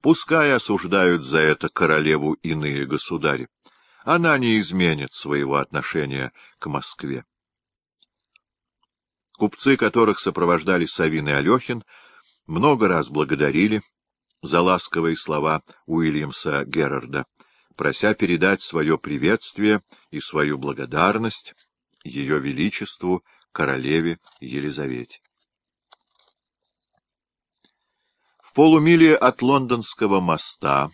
Пускай осуждают за это королеву иные государи. Она не изменит своего отношения к Москве. Купцы, которых сопровождали Савин и Алехин, много раз благодарили за ласковые слова Уильямса Герарда, прося передать свое приветствие и свою благодарность Ее Величеству королеве Елизавете. В полумиле от Лондонского моста,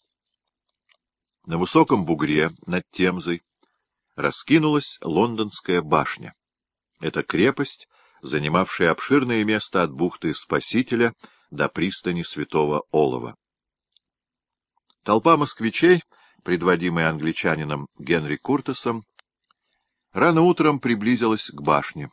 на высоком бугре над Темзой, раскинулась Лондонская башня. Это крепость, занимавшая обширное место от бухты Спасителя до пристани Святого Олова. Толпа москвичей, предводимая англичанином Генри Куртесом, рано утром приблизилась к башне.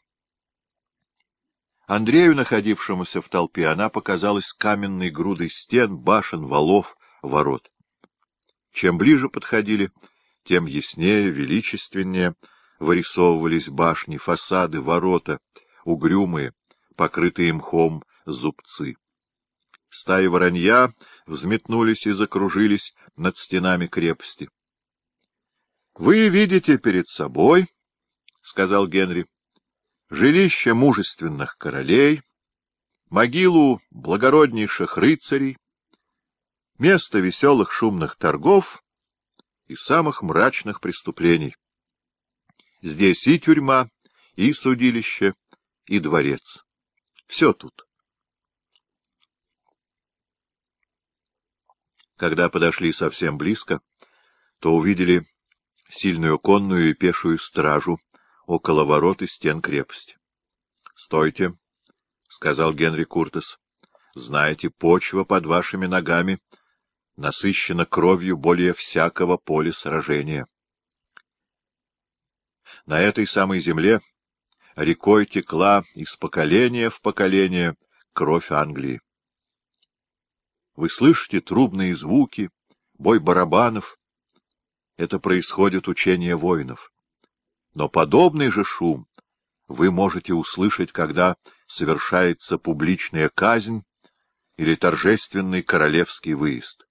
Андрею, находившемуся в толпе, она показалась каменной грудой стен, башен, валов, ворот. Чем ближе подходили, тем яснее, величественнее вырисовывались башни, фасады, ворота, угрюмые, покрытые мхом зубцы. Стаи воронья взметнулись и закружились над стенами крепости. — Вы видите перед собой, — сказал Генри, — жилище мужественных королей, могилу благороднейших рыцарей, место веселых шумных торгов и самых мрачных преступлений. Здесь и тюрьма, и судилище, и дворец. Все тут. Когда подошли совсем близко, то увидели сильную конную и пешую стражу около ворот и стен крепости. — Стойте, — сказал Генри Куртес. — Знаете, почва под вашими ногами насыщена кровью более всякого поля сражения. На этой самой земле рекой текла из поколения в поколение кровь Англии. Вы слышите трубные звуки, бой барабанов. Это происходит учение воинов. Но подобный же шум вы можете услышать, когда совершается публичная казнь или торжественный королевский выезд.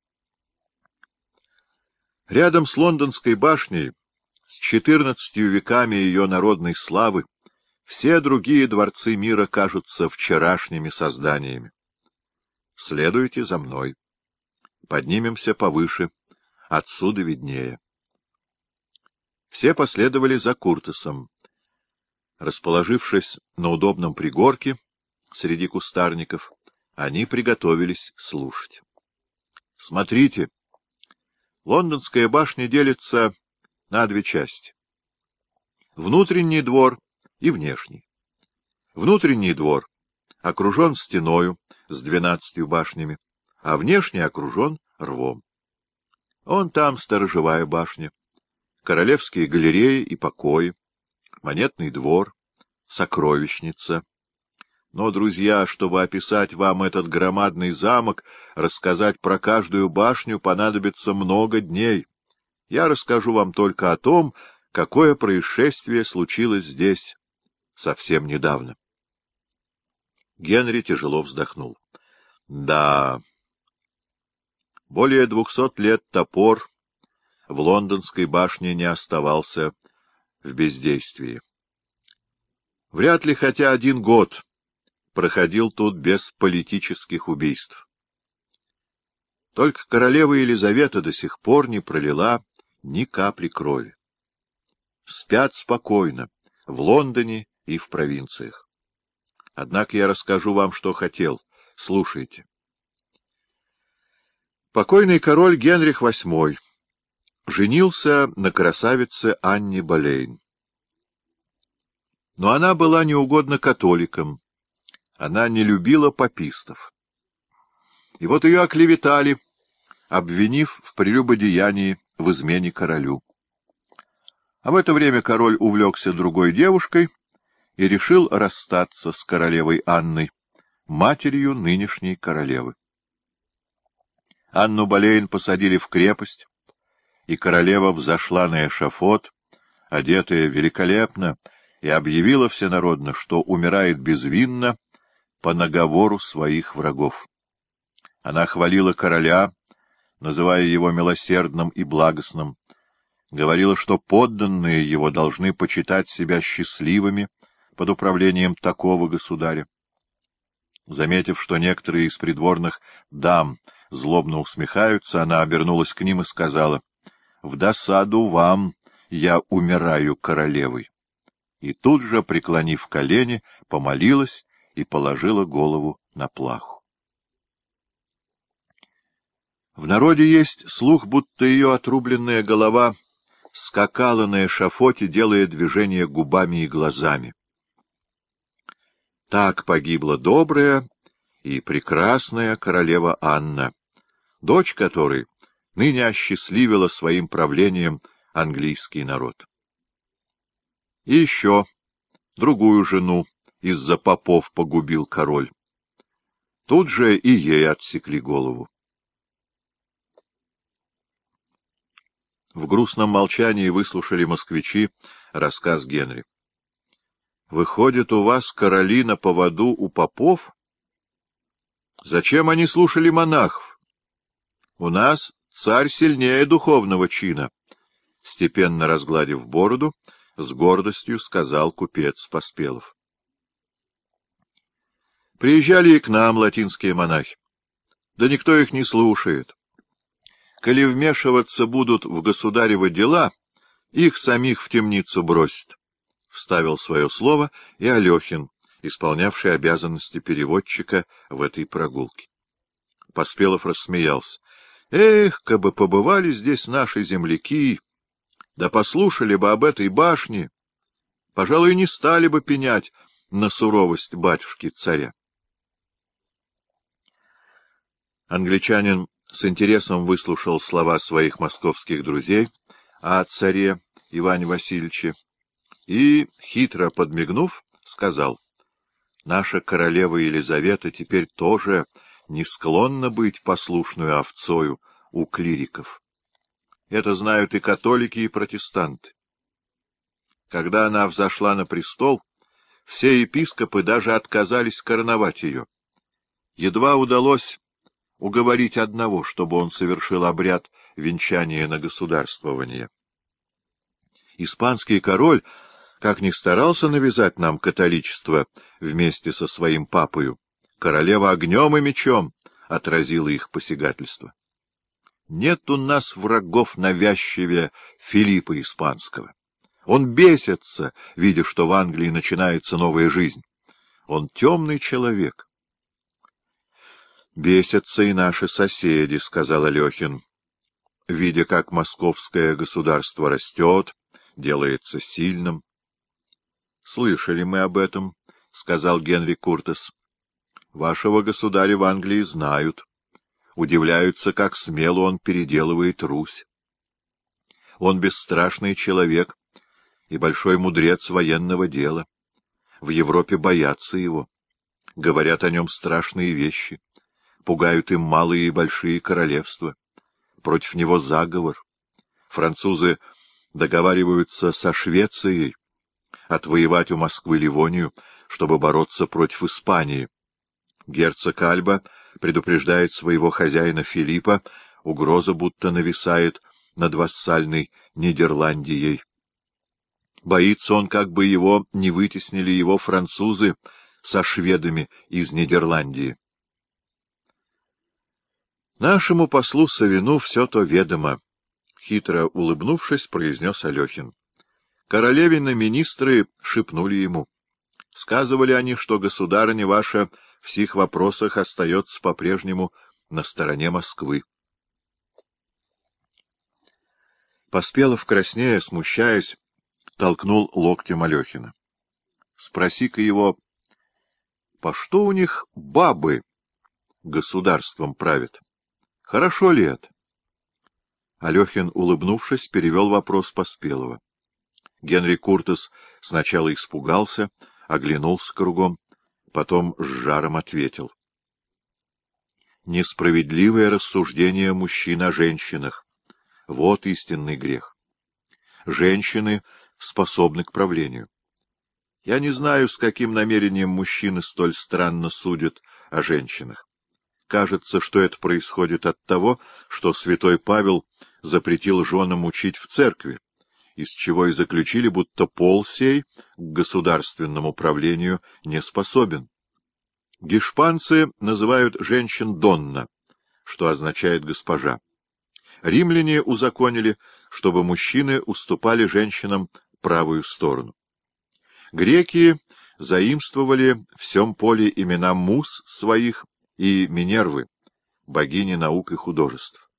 Рядом с Лондонской башней, с 14 веками ее народной славы, все другие дворцы мира кажутся вчерашними созданиями. Следуйте за мной. Поднимемся повыше, отсюда виднее. Все последовали за Куртесом. Расположившись на удобном пригорке среди кустарников, они приготовились слушать. Смотрите, Лондонская башня делится на две части. Внутренний двор и внешний. Внутренний двор окружен стеною с 12 башнями, а внешний окружен рвом. Он там сторожевая башня, королевские галереи и покои, монетный двор, сокровищница. Но, друзья, чтобы описать вам этот громадный замок, рассказать про каждую башню понадобится много дней. Я расскажу вам только о том, какое происшествие случилось здесь совсем недавно. Генри тяжело вздохнул. Да, более 200 лет топор в Лондонской башне не оставался в бездействии. Вряд ли хотя один год проходил тут без политических убийств. Только королева Елизавета до сих пор не пролила ни капли крови. Спят спокойно в Лондоне и в провинциях. Однако я расскажу вам, что хотел. Слушайте. Покойный король Генрих VIII женился на красавице Анне Болейн. Но она была неугодна католикам. Она не любила папистов. И вот ее оклеветали, обвинив в прелюбодеянии в измене королю. А в это время король увлекся другой девушкой и решил расстаться с королевой Анной, матерью нынешней королевы. Анну Болейн посадили в крепость, и королева взошла на эшафот, одетая великолепно, и объявила всенародно, что умирает безвинно по наговору своих врагов. Она хвалила короля, называя его милосердным и благостным, говорила, что подданные его должны почитать себя счастливыми под управлением такого государя. Заметив, что некоторые из придворных дам злобно усмехаются, она обернулась к ним и сказала: «В досаду вам я умираю королевой». И тут же, преклонив колени, помолилась и положила голову на плаху. В народе есть слух, будто ее отрубленная голова скакала на эшафоте, делая движения губами и глазами. Так погибла добрая и прекрасная королева Анна, дочь которой ныне осчастливила своим правлением английский народ. И еще другую жену из-за попов погубил король. Тут же и ей отсекли голову. В грустном молчании выслушали москвичи рассказ Генри. «Выходит, у вас короли на поводу у попов? Зачем они слушали монахов? У нас царь сильнее духовного чина», — степенно разгладив бороду, с гордостью сказал купец Поспелов. «Приезжали и к нам латинские монахи. Да никто их не слушает. Коли вмешиваться будут в государевы дела, их самих в темницу бросят», — вставил свое слово и Алехин, исполнявший обязанности переводчика в этой прогулке. Поспелов рассмеялся. «Эх, кабы побывали здесь наши земляки, да послушали бы об этой башне, пожалуй, не стали бы пенять на суровость батюшки-царя». Англичанин с интересом выслушал слова своих московских друзей о царе Иване Васильевиче и, хитро подмигнув, сказал: «Наша королева Елизавета теперь тоже не склонна быть послушную овцою у клириков. Это знают и католики, и протестанты. Когда она взошла на престол, все епископы даже отказались короновать ее. Едва удалось уговорить одного, чтобы он совершил обряд венчания на государствование. Испанский король, как ни старался навязать нам католичество вместе со своим папою, королева огнем и мечом отразила их посягательство. Нет у нас врагов навязчивее Филиппа Испанского. Он бесится, видя, что в Англии начинается новая жизнь. Он темный человек». «Бесятся и наши соседи», — сказал Алехин, видя, как московское государство растет, делается сильным. «Слышали мы об этом», — сказал Генри Куртес. «Вашего государя в Англии знают, удивляются, как смело он переделывает Русь. Он бесстрашный человек и большой мудрец военного дела. В Европе боятся его, говорят о нем страшные вещи. Пугают им малые и большие королевства. Против него заговор. Французы договариваются со Швецией отвоевать у Москвы Ливонию, чтобы бороться против Испании. Герцог Альба предупреждает своего хозяина Филиппа, угроза будто нависает над вассальной Нидерландией. Боится он, как бы его не вытеснили его французы со шведами из Нидерландии. «Нашему послу Савину все то ведомо», — хитро улыбнувшись, произнес Алехин. «Королевины министры шепнули ему. Сказывали они, что государыня ваша в сих вопросах остается по-прежнему на стороне Москвы». Поспелов, краснея, смущаясь, толкнул локтем Алехина. «Спроси-ка его, по что у них бабы государством правят? Хорошо ли это?» Алехин, улыбнувшись, перевел вопрос Поспелова. Генри Куртес сначала испугался, оглянулся кругом, потом с жаром ответил: «Несправедливое рассуждение мужчин о женщинах — вот истинный грех. Женщины способны к правлению. Я не знаю, с каким намерением мужчины столь странно судят о женщинах. кажется, что это происходит от того, что святой Павел запретил женам учить в церкви, из чего и заключили, будто пол сей к государственному правлению не способен. Гешпанцы называют женщин «донна», что означает «госпожа». Римляне узаконили, чтобы мужчины уступали женщинам правую сторону. Греки заимствовали в сем поле имена муз своих и Минервы, богини наук и художеств.